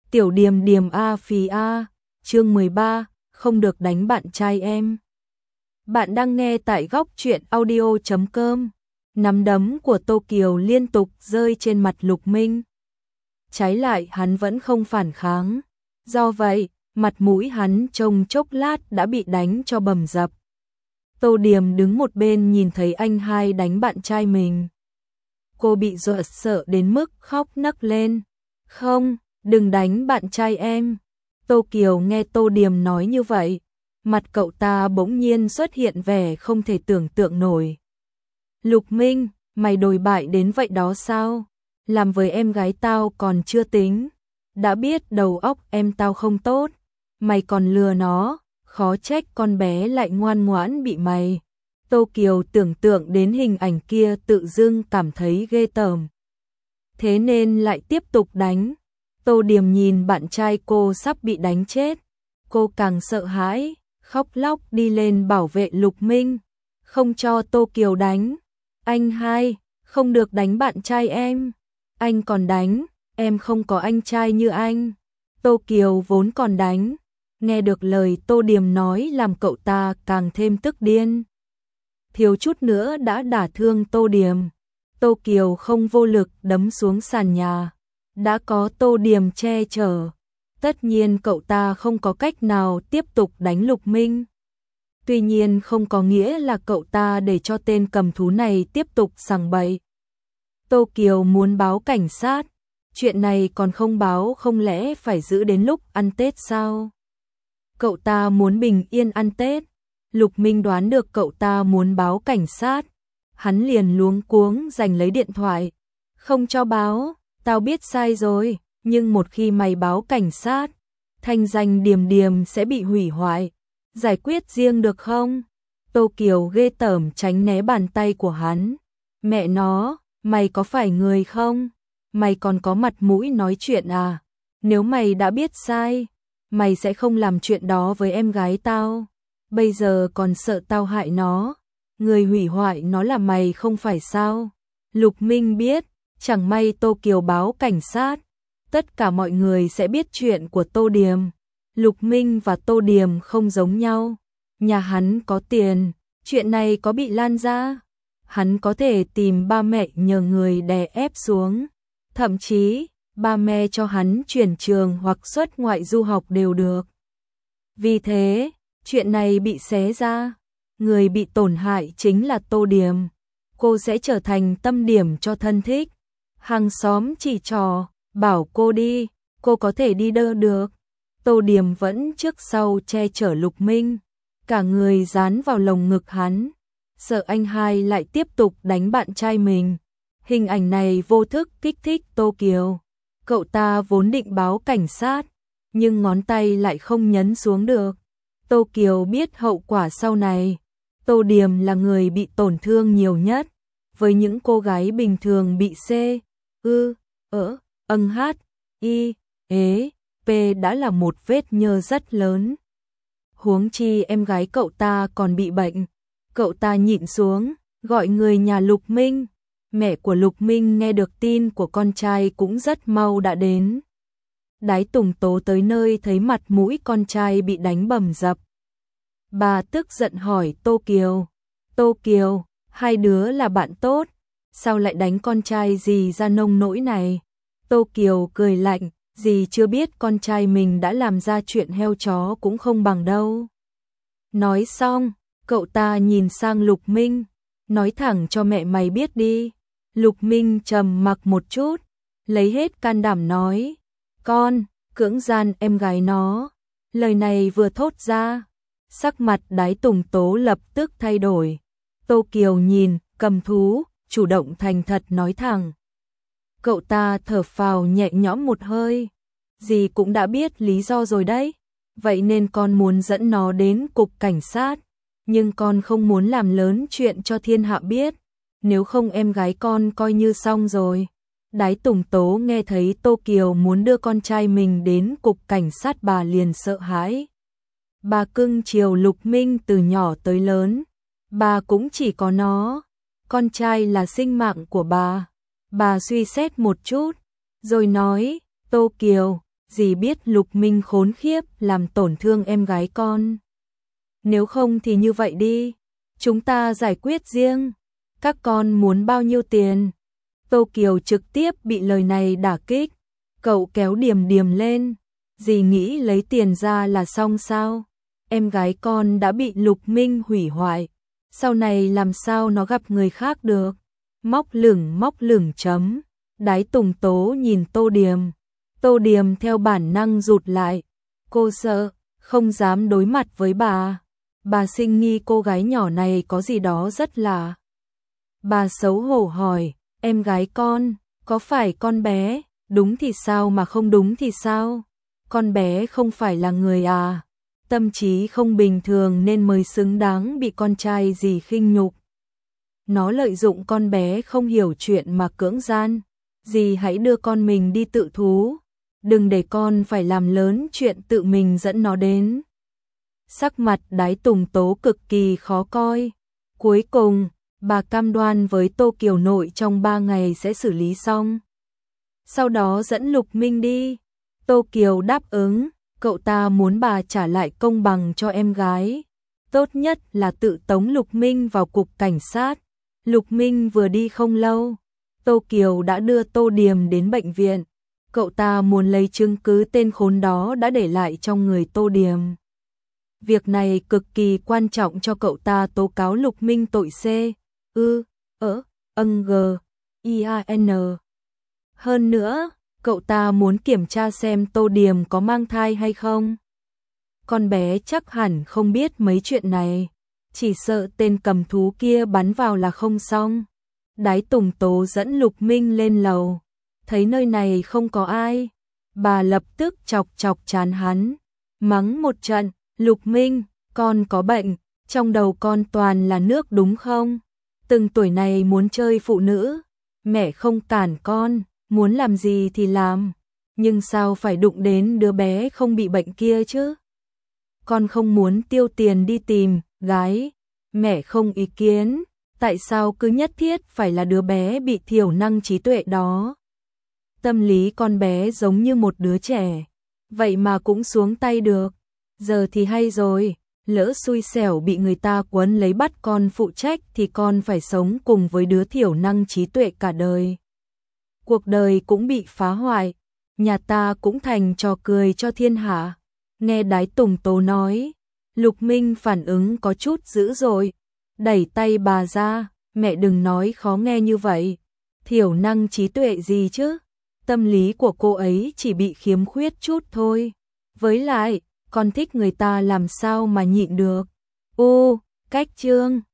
Tiểu Điềm Điềm a phì a, chương 13, không được đánh bạn trai em. Bạn đang nghe tại góc truyện audio.com. Nắm đấm của Tô Kiều liên tục rơi trên mặt Lục Minh. Trái lại hắn vẫn không phản kháng. Do vậy, mặt mũi hắn trong chốc lát đã bị đánh cho bầm dập. Tô Điềm đứng một bên nhìn thấy anh hai đánh bạn trai mình. Cô bị dọa sợ đến mức khóc nấc lên. Không, đừng đánh bạn trai em. Tô Kiều nghe Tô Điềm nói như vậy, mặt cậu ta bỗng nhiên xuất hiện vẻ không thể tưởng tượng nổi. Lục Minh, mày đồi bại đến vậy đó sao? Làm với em gái tao còn chưa tính, đã biết đầu óc em tao không tốt, mày còn lừa nó, khó trách con bé lại ngoan ngoãn bị mày. Tô Kiều tưởng tượng đến hình ảnh kia tự dưng cảm thấy ghê tởm. Thế nên lại tiếp tục đánh. Tô Điềm nhìn bạn trai cô sắp bị đánh chết, cô càng sợ hãi, khóc lóc đi lên bảo vệ Lục Minh, không cho Tô Kiều đánh. Anh hai, không được đánh bạn trai em, anh còn đánh, em không có anh trai như anh. Tô Kiều vốn còn đánh, nghe được lời Tô Điềm nói làm cậu ta càng thêm tức điên. Thiếu chút nữa đã đả thương Tô Điềm. Tô Kiều không vô lực đấm xuống sàn nhà. Đã có Tô Điềm che chở, tất nhiên cậu ta không có cách nào tiếp tục đánh Lục Minh. Tuy nhiên không có nghĩa là cậu ta để cho tên cầm thú này tiếp tục sằng bậy. Tô Kiều muốn báo cảnh sát, chuyện này còn không báo không lẽ phải giữ đến lúc ăn Tết sao? Cậu ta muốn bình yên ăn Tết. Lục Minh đoán được cậu ta muốn báo cảnh sát, hắn liền luống cuống giành lấy điện thoại. Không cho báo, tao biết sai rồi, nhưng một khi mày báo cảnh sát, thanh danh Điềm Điềm sẽ bị hủy hoại. Giải quyết riêng được không? Tô Kiều ghê tởm tránh né bàn tay của hắn. Mẹ nó, mày có phải người không? Mày còn có mặt mũi nói chuyện à? Nếu mày đã biết sai, mày sẽ không làm chuyện đó với em gái tao. Bây giờ còn sợ tao hại nó. Người hủy hoại nó là mày không phải sao? Lục Minh biết, chẳng may Tô Kiều báo cảnh sát, tất cả mọi người sẽ biết chuyện của Tô Điềm. Lục Minh và Tô Điềm không giống nhau. Nhà hắn có tiền, chuyện này có bị lan ra, hắn có thể tìm ba mẹ nhờ người đè ép xuống. Thậm chí, ba mẹ cho hắn chuyển trường hoặc xuất ngoại du học đều được. Vì thế, chuyện này bị xé ra, người bị tổn hại chính là Tô Điềm. Cô sẽ trở thành tâm điểm cho thân thích. Hàng xóm chỉ trò, bảo cô đi, cô có thể đi đâu được. Tô Điềm vẫn trước sau che chở Lục Minh, cả người dán vào lồng ngực hắn, sợ anh hai lại tiếp tục đánh bạn trai mình. Hình ảnh này vô thức kích thích Tô Kiều. Cậu ta vốn định báo cảnh sát, nhưng ngón tay lại không nhấn xuống được. Tô Kiều biết hậu quả sau này. Tô Điềm là người bị tổn thương nhiều nhất. Với những cô gái bình thường bị C, H, I, E, P đã là một vết nhơ rất lớn. Huống chi em gái cậu ta còn bị bệnh. Cậu ta nhịn xuống, gọi người nhà Lục Minh. Mẹ của Lục Minh nghe được tin của con trai cũng rất mau đã đến. Đái Tùng Tố tới nơi thấy mặt mũi con trai bị đánh bầm dập. Bà tức giận hỏi Tô Kiều. Tô Kiều, hai đứa là bạn tốt, sao lại đánh con trai dì ra nông nỗi này? Tô Kiều cười lạnh, dì chưa biết con trai mình đã làm ra chuyện heo chó cũng không bằng đâu. Nói xong, cậu ta nhìn sang Lục Minh, nói thẳng cho mẹ mày biết đi. Lục Minh trầm mặc một chút, lấy hết can đảm nói, con, cưỡng gian em gái nó. Lời này vừa thốt ra, sắc mặt Đái Tùng Tố lập tức thay đổi. Tô Kiều nhìn, cầm thú, chủ động thành thật nói thẳng. Cậu ta thở phào nhẹ nhõm một hơi. Dì cũng đã biết lý do rồi đấy. Vậy nên con muốn dẫn nó đến cục cảnh sát. Nhưng con không muốn làm lớn chuyện cho thiên hạ biết. Nếu không em gái con coi như xong rồi. Đái Tùng Tố nghe thấy Tô Kiều muốn đưa con trai mình đến cục cảnh sát bà liền sợ hãi. Bà cưng chiều Lục Minh từ nhỏ tới lớn. Bà cũng chỉ có nó. Con trai là sinh mạng của bà. Bà suy xét một chút, rồi nói, Tô Kiều, dì biết Lục Minh khốn khiếp làm tổn thương em gái con. Nếu không thì như vậy đi, chúng ta giải quyết riêng, các con muốn bao nhiêu tiền? Tô Kiều trực tiếp bị lời này đả kích, cậu kéo Điềm Điềm lên, dì nghĩ lấy tiền ra là xong sao? Em gái con đã bị Lục Minh hủy hoại, sau này làm sao nó gặp người khác được? Móc lửng chấm. Đái Tùng Tố nhìn Tô Điềm theo bản năng rụt lại, cô sợ, không dám đối mặt với bà. Bà sinh nghi cô gái nhỏ này có gì đó rất lạ. Bà xấu hổ hỏi, em gái con, có phải con bé, đúng thì sao mà không đúng thì sao? Con bé không phải là người à? Tâm trí không bình thường nên mới xứng đáng bị con trai dì khinh nhục. Nó lợi dụng con bé không hiểu chuyện mà cưỡng gian. Dì hãy đưa con mình đi tự thú, đừng để con phải làm lớn chuyện tự mình dẫn nó đến. Sắc mặt Đái Tùng Tố cực kỳ khó coi. Cuối cùng, bà cam đoan với Tô Kiều nội trong 3 ngày sẽ xử lý xong. Sau đó dẫn Lục Minh đi. Tô Kiều đáp ứng, cậu ta muốn bà trả lại công bằng cho em gái. Tốt nhất là tự tống Lục Minh vào cục cảnh sát. Lục Minh vừa đi không lâu, Tô Kiều đã đưa Tô Điềm đến bệnh viện. Cậu ta muốn lấy chứng cứ tên khốn đó đã để lại trong người Tô Điềm. Việc này cực kỳ quan trọng cho cậu ta tố cáo Lục Minh tội C.I.A.N. Hơn nữa, cậu ta muốn kiểm tra xem Tô Điềm có mang thai hay không. Con bé chắc hẳn không biết mấy chuyện này, chỉ sợ tên cầm thú kia bắn vào là không xong. Đái Tùng Tố dẫn Lục Minh lên lầu, thấy nơi này không có ai, bà lập tức chọc chán hắn, mắng một trận, Lục Minh, con có bệnh, trong đầu con toàn là nước đúng không? Từng tuổi này muốn chơi phụ nữ, mẹ không cản con, muốn làm gì thì làm, nhưng sao phải đụng đến đứa bé không bị bệnh kia chứ? Con không muốn tiêu tiền đi tìm gái, mẹ không ý kiến, tại sao cứ nhất thiết phải là đứa bé bị thiểu năng trí tuệ đó? Tâm lý con bé giống như một đứa trẻ, vậy mà cũng xuống tay được. Giờ thì hay rồi, lỡ xui xẻo bị người ta quấn lấy bắt con phụ trách thì con phải sống cùng với đứa thiểu năng trí tuệ cả đời. Cuộc đời cũng bị phá hoại, nhà ta cũng thành trò cười cho thiên hạ. Nghe Đái Tùng Tố nói, Lục Minh phản ứng có chút dữ dội, đẩy tay bà ra, mẹ đừng nói khó nghe như vậy. Thiểu năng trí tuệ gì chứ? Tâm lý của cô ấy chỉ bị khiếm khuyết chút thôi. Với lại, con thích người ta làm sao mà nhịn được. Ô, cách chương